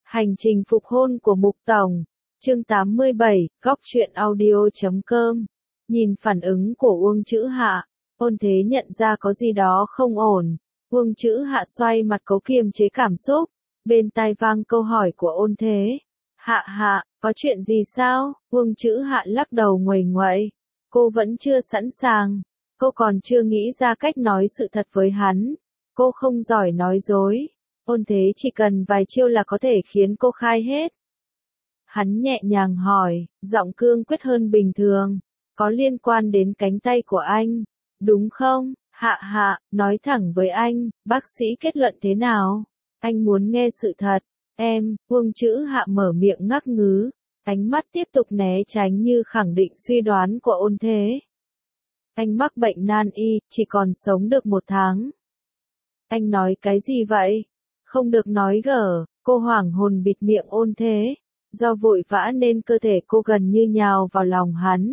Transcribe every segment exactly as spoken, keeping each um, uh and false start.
Hành trình phục hôn của Mục Tổng, chương tám mươi bảy, góc truyện audio chấm com. Nhìn phản ứng của Uông Chữ Hạ, Ôn Thế nhận ra có gì đó không ổn. Uông Chữ Hạ xoay mặt cố kiềm chế cảm xúc, bên tai vang câu hỏi của Ôn Thế. Hạ hạ, có chuyện gì sao? Uông Chữ Hạ lắc đầu nguầy nguậy. Cô vẫn chưa sẵn sàng. Cô còn chưa nghĩ ra cách nói sự thật với hắn. Cô không giỏi nói dối. Ôn Thế chỉ cần vài chiêu là có thể khiến cô khai hết. Hắn nhẹ nhàng hỏi, giọng cương quyết hơn bình thường. Có liên quan đến cánh tay của anh, đúng không? Hạ hạ, nói thẳng với anh, bác sĩ kết luận thế nào? Anh muốn nghe sự thật. Em, Uông Chữ Hạ mở miệng ngắc ngứ, ánh mắt tiếp tục né tránh như khẳng định suy đoán của Ôn Thế. Anh mắc bệnh nan y, chỉ còn sống được một tháng. Anh nói cái gì vậy? Không được nói gở, cô hoảng hồn bịt miệng Ôn Thế. Do vội vã nên cơ thể cô gần như nhào vào lòng hắn.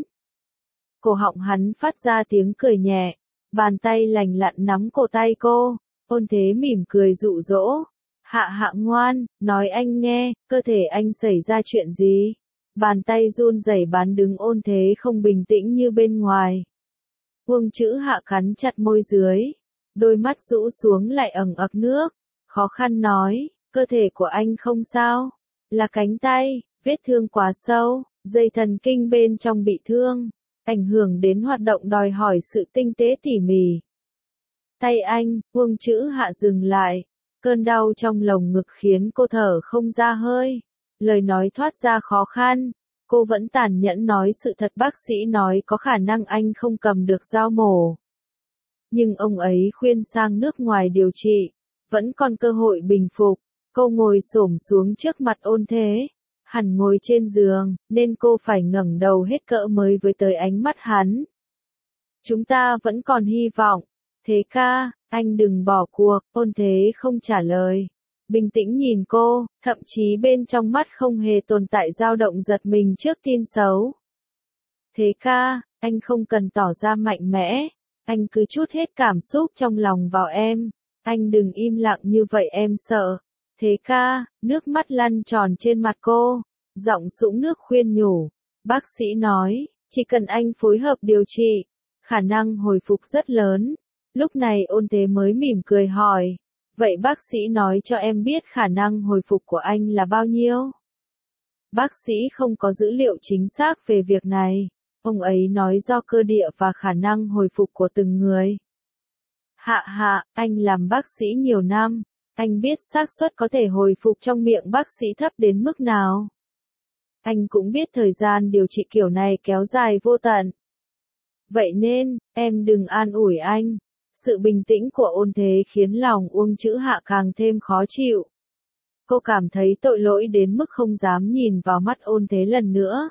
Cổ họng hắn phát ra tiếng cười nhẹ, bàn tay lành lặn nắm cổ tay cô. Ôn Thế mỉm cười dụ dỗ. Hạ hạ ngoan, nói anh nghe, cơ thể anh xảy ra chuyện gì? Bàn tay run rẩy bán đứng Ôn Thế không bình tĩnh như bên ngoài. Uông Chữ Hạ cắn chặt môi dưới, đôi mắt rũ xuống lại ẩn ực nước, khó khăn nói, cơ thể của anh không sao, là cánh tay, vết thương quá sâu, dây thần kinh bên trong bị thương, ảnh hưởng đến hoạt động đòi hỏi sự tinh tế tỉ mỉ. Tay anh, Uông Chữ Hạ dừng lại, cơn đau trong lồng ngực khiến cô thở không ra hơi, lời nói thoát ra khó khăn. Cô vẫn tàn nhẫn nói sự thật, bác sĩ nói có khả năng anh không cầm được dao mổ. Nhưng ông ấy khuyên sang nước ngoài điều trị, vẫn còn cơ hội bình phục. Cô ngồi xổm xuống trước mặt Ôn Thế. Hắn ngồi trên giường, nên cô phải ngẩng đầu hết cỡ mới với tới ánh mắt hắn. Chúng ta vẫn còn hy vọng. Thế ca, anh đừng bỏ cuộc. Ôn Thế không trả lời. Bình tĩnh nhìn cô, thậm chí bên trong mắt không hề tồn tại dao động giật mình trước tin xấu. Thế ca, anh không cần tỏ ra mạnh mẽ, anh cứ trút hết cảm xúc trong lòng vào em, anh đừng im lặng như vậy em sợ. Thế ca, nước mắt lăn tròn trên mặt cô, giọng sũng nước khuyên nhủ. Bác sĩ nói, chỉ cần anh phối hợp điều trị, khả năng hồi phục rất lớn. Lúc này Ôn Thế mới mỉm cười hỏi. Vậy bác sĩ nói cho em biết khả năng hồi phục của anh là bao nhiêu? Bác sĩ không có dữ liệu chính xác về việc này. Ông ấy nói do cơ địa và khả năng hồi phục của từng người. Hạ hạ, anh làm bác sĩ nhiều năm. Anh biết xác suất có thể hồi phục trong miệng bác sĩ thấp đến mức nào. Anh cũng biết thời gian điều trị kiểu này kéo dài vô tận. Vậy nên, em đừng an ủi anh. Sự bình tĩnh của Ôn Thế khiến lòng Uông Chữ Hạ càng thêm khó chịu. Cô cảm thấy tội lỗi đến mức không dám nhìn vào mắt Ôn Thế lần nữa.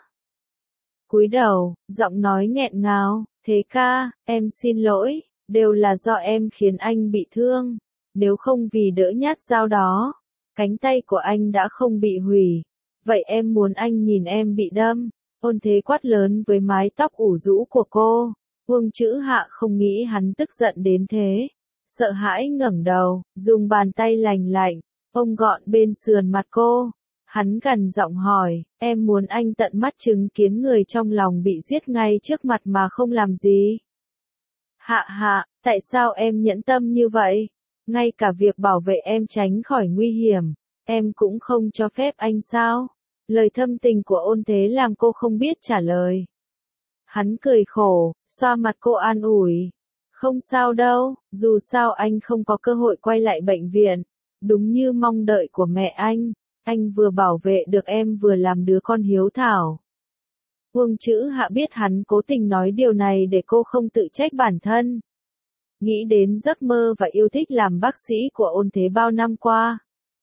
Cúi đầu, giọng nói nghẹn ngào, Thế ca, em xin lỗi, đều là do em khiến anh bị thương. Nếu không vì đỡ nhát dao đó, cánh tay của anh đã không bị hủy. Vậy em muốn anh nhìn em bị đâm. Ôn Thế quát lớn với mái tóc ủ rũ của cô. Uông Chữ Hạ không nghĩ hắn tức giận đến thế. Sợ hãi ngẩng đầu, dùng bàn tay lành lạnh, ôm gọn bên sườn mặt cô. Hắn gằn giọng hỏi, em muốn anh tận mắt chứng kiến người trong lòng bị giết ngay trước mặt mà không làm gì? Hạ hạ, tại sao em nhẫn tâm như vậy? Ngay cả việc bảo vệ em tránh khỏi nguy hiểm, em cũng không cho phép anh sao? Lời thâm tình của Ôn Thế làm cô không biết trả lời. Hắn cười khổ, xoa mặt cô an ủi. Không sao đâu, dù sao anh không có cơ hội quay lại bệnh viện. Đúng như mong đợi của mẹ anh, anh vừa bảo vệ được em vừa làm đứa con hiếu thảo. Uông Chữ Hạ biết hắn cố tình nói điều này để cô không tự trách bản thân. Nghĩ đến giấc mơ và yêu thích làm bác sĩ của Ôn Thế bao năm qua.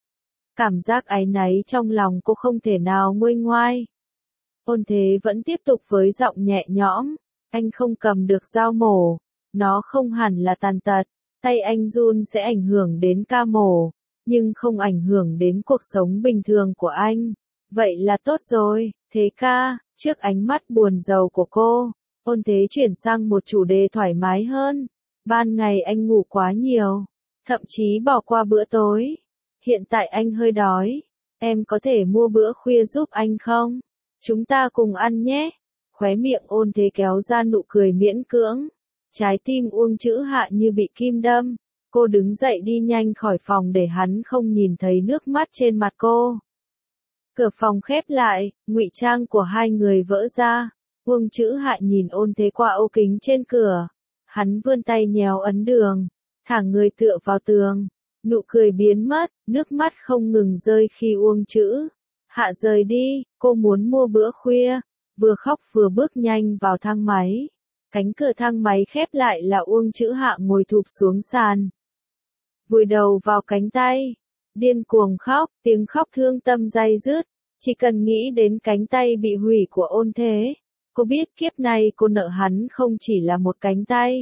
Cảm giác áy náy trong lòng cô không thể nào nguôi ngoai. Ôn Thế vẫn tiếp tục với giọng nhẹ nhõm, anh không cầm được dao mổ, nó không hẳn là tàn tật, tay anh run sẽ ảnh hưởng đến ca mổ, nhưng không ảnh hưởng đến cuộc sống bình thường của anh. Vậy là tốt rồi, Thế ca, trước ánh mắt buồn rầu của cô, Ôn Thế chuyển sang một chủ đề thoải mái hơn. Ban ngày anh ngủ quá nhiều, thậm chí bỏ qua bữa tối. Hiện tại anh hơi đói. Em có thể mua bữa khuya giúp anh không? Chúng ta cùng ăn nhé. Khóe miệng Ôn Thế kéo ra nụ cười miễn cưỡng. Trái tim Uông Chữ Hạ như bị kim đâm. Cô đứng dậy đi nhanh khỏi phòng để hắn không nhìn thấy nước mắt trên mặt cô. Cửa phòng khép lại, ngụy trang của hai người vỡ ra. Uông Chữ Hạ nhìn Ôn Thế qua ô kính trên cửa. Hắn vươn tay nhéo ấn đường, thẳng người tựa vào tường. Nụ cười biến mất, nước mắt không ngừng rơi khi Uông Chữ Hạ rời đi. Cô muốn mua bữa khuya, vừa khóc vừa bước nhanh vào thang máy. Cánh cửa thang máy khép lại là Uông Chữ Hạ ngồi thụp xuống sàn, vùi đầu vào cánh tay, điên cuồng khóc, tiếng khóc thương tâm day dứt. Chỉ cần nghĩ đến cánh tay bị hủy của Ôn Thế, cô biết kiếp này cô nợ hắn không chỉ là một cánh tay.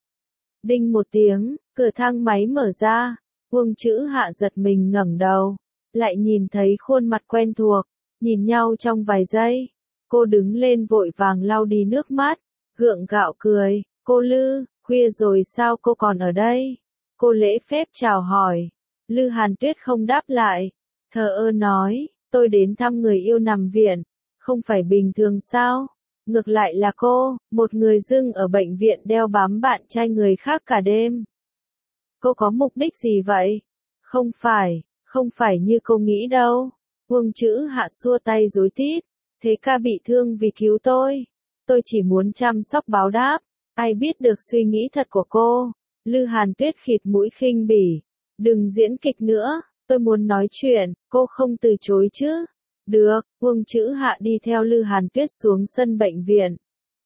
Đinh một tiếng, cửa thang máy mở ra, Uông Chữ Hạ giật mình ngẩng đầu, lại nhìn thấy khuôn mặt quen thuộc, nhìn nhau trong vài giây. Cô đứng lên vội vàng lau đi nước mắt, gượng gạo cười, cô Lư, khuya rồi sao cô còn ở đây? Cô lễ phép chào hỏi. Lư Hàn Tuyết không đáp lại, thờ ơ nói, tôi đến thăm người yêu nằm viện, không phải bình thường sao? Ngược lại là cô, một người dưng ở bệnh viện đeo bám bạn trai người khác cả đêm. Cô có mục đích gì vậy? Không phải, không phải như cô nghĩ đâu. Uông Chữ Hạ xua tay rối tít, thế ca bị thương vì cứu tôi. Tôi chỉ muốn chăm sóc báo đáp, ai biết được suy nghĩ thật của cô. Lư Hàn Tuyết khịt mũi khinh bỉ, đừng diễn kịch nữa, tôi muốn nói chuyện, cô không từ chối chứ. Được, Uông Chữ Hạ đi theo Lư Hàn Tuyết xuống sân bệnh viện.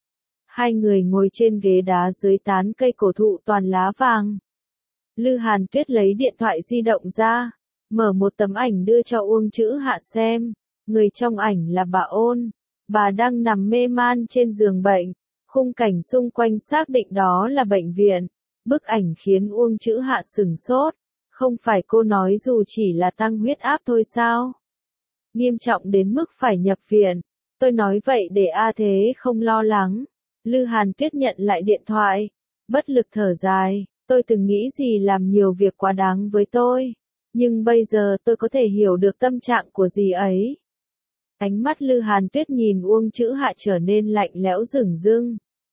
Hai người ngồi trên ghế đá dưới tán cây cổ thụ toàn lá vàng. Lư Hàn Tuyết lấy điện thoại di động ra, mở một tấm ảnh đưa cho Uông Chữ Hạ xem. Người trong ảnh là bà Ôn, bà đang nằm mê man trên giường bệnh, khung cảnh xung quanh xác định đó là bệnh viện. Bức ảnh khiến Uông Chữ Hạ sửng sốt, không phải cô nói dù chỉ là tăng huyết áp thôi sao? Nghiêm trọng đến mức phải nhập viện. Tôi nói vậy để A Thế không lo lắng. Lư Hàn Tuyết nhận lại điện thoại, bất lực thở dài, tôi từng nghĩ gì làm nhiều việc quá đáng với tôi, nhưng bây giờ tôi có thể hiểu được tâm trạng của dì ấy. Ánh mắt Lư Hàn Tuyết nhìn Uông Chữ Hạ trở nên lạnh lẽo dửng dưng.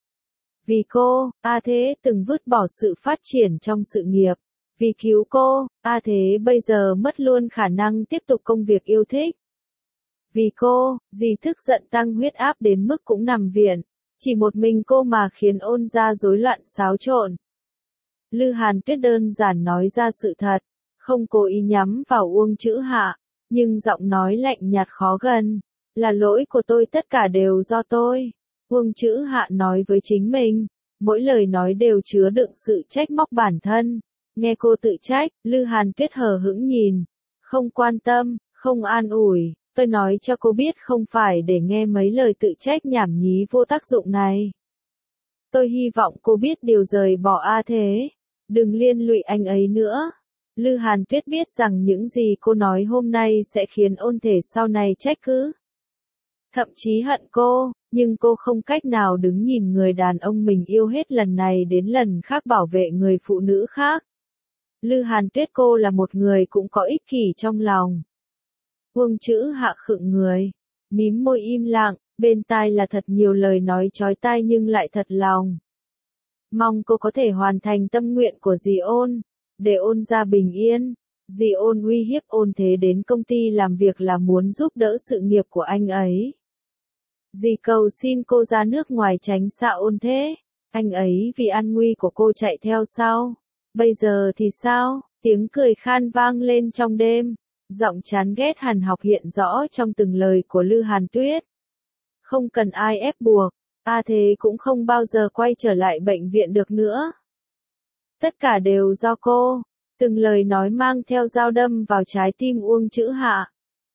Vì cô, A Thế từng vứt bỏ sự phát triển trong sự nghiệp. Vì cứu cô, A Thế bây giờ mất luôn khả năng tiếp tục công việc yêu thích. Vì cô, dì thức giận tăng huyết áp đến mức cũng nằm viện. Chỉ một mình cô mà khiến Ôn gia rối loạn xáo trộn. Lư Hàn Tuyết đơn giản nói ra sự thật, không cố ý nhắm vào Uông Chữ Hạ, nhưng giọng nói lạnh nhạt khó gần. Là lỗi của tôi, tất cả đều do tôi. Uông Chữ Hạ nói với chính mình, mỗi lời nói đều chứa đựng sự trách móc bản thân. Nghe cô tự trách, Lư Hàn Tuyết hờ hững nhìn, không quan tâm, không an ủi. Tôi nói cho cô biết không phải để nghe mấy lời tự trách nhảm nhí vô tác dụng này. Tôi hy vọng cô biết điều rời bỏ A Thế, đừng liên lụy anh ấy nữa. Lư Hàn Tuyết biết rằng những gì cô nói hôm nay sẽ khiến Ôn Thể sau này trách cứ, thậm chí hận cô, nhưng cô không cách nào đứng nhìn người đàn ông mình yêu hết lần này đến lần khác bảo vệ người phụ nữ khác. Lư Hàn Tuyết, cô là một người cũng có ích kỷ trong lòng. Uông Chữ Hạ khựng người, mím môi im lặng, bên tai là thật nhiều lời nói chói tai nhưng lại thật lòng. Mong cô có thể hoàn thành tâm nguyện của dì Ôn, để Ôn gia bình yên. Dì Ôn uy hiếp Ôn Thế đến công ty làm việc là muốn giúp đỡ sự nghiệp của anh ấy. Dì cầu xin cô ra nước ngoài tránh xa Ôn Thế. Anh ấy vì an nguy của cô chạy theo sau. Bây giờ thì sao? Tiếng cười khan vang lên trong đêm. Giọng chán ghét hằn học hiện rõ trong từng lời của Lư Hàn Tuyết. Không cần ai ép buộc, A Thế cũng không bao giờ quay trở lại bệnh viện được nữa. Tất cả đều do cô. Từng lời nói mang theo dao đâm vào trái tim Uông Chữ Hạ.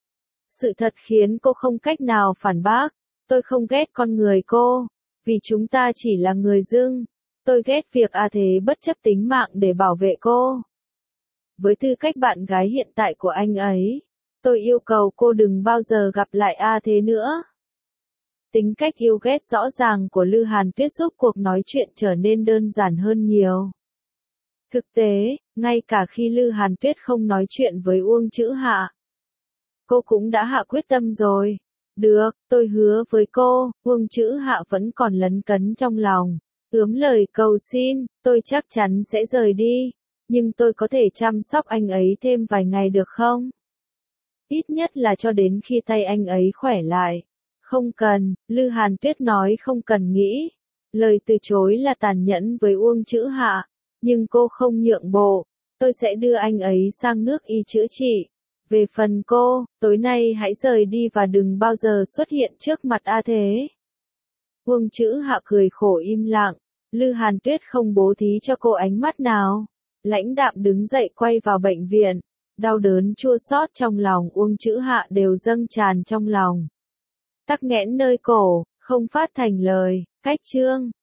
Sự thật khiến cô không cách nào phản bác. Tôi không ghét con người cô, vì chúng ta chỉ là người dưng. Tôi ghét việc A Thế bất chấp tính mạng để bảo vệ cô. Với tư cách bạn gái hiện tại của anh ấy, tôi yêu cầu cô đừng bao giờ gặp lại A Thế nữa. Tính cách yêu ghét rõ ràng của Lư Hàn Tuyết giúp cuộc nói chuyện trở nên đơn giản hơn nhiều. Thực tế, ngay cả khi Lư Hàn Tuyết không nói chuyện với Uông Chữ Hạ, cô cũng đã hạ quyết tâm rồi. Được, tôi hứa với cô, Uông Chữ Hạ vẫn còn lấn cấn trong lòng. Ướm lời cầu xin, tôi chắc chắn sẽ rời đi. Nhưng tôi có thể chăm sóc anh ấy thêm vài ngày được không? Ít nhất là cho đến khi tay anh ấy khỏe lại. Không cần, Lư Hàn Tuyết nói không cần nghĩ. Lời từ chối là tàn nhẫn với Uông Chữ Hạ. Nhưng cô không nhượng bộ. Tôi sẽ đưa anh ấy sang nước y chữa trị. Về phần cô, tối nay hãy rời đi và đừng bao giờ xuất hiện trước mặt A Thế. Uông Chữ Hạ cười khổ im lặng. Lư Hàn Tuyết không bố thí cho cô ánh mắt nào. Lãnh đạm đứng dậy quay vào bệnh viện. Đau đớn chua xót trong lòng Uông Chữ Hạ đều dâng tràn trong lòng. Tắc nghẽn nơi cổ, không phát thành lời. Cách chương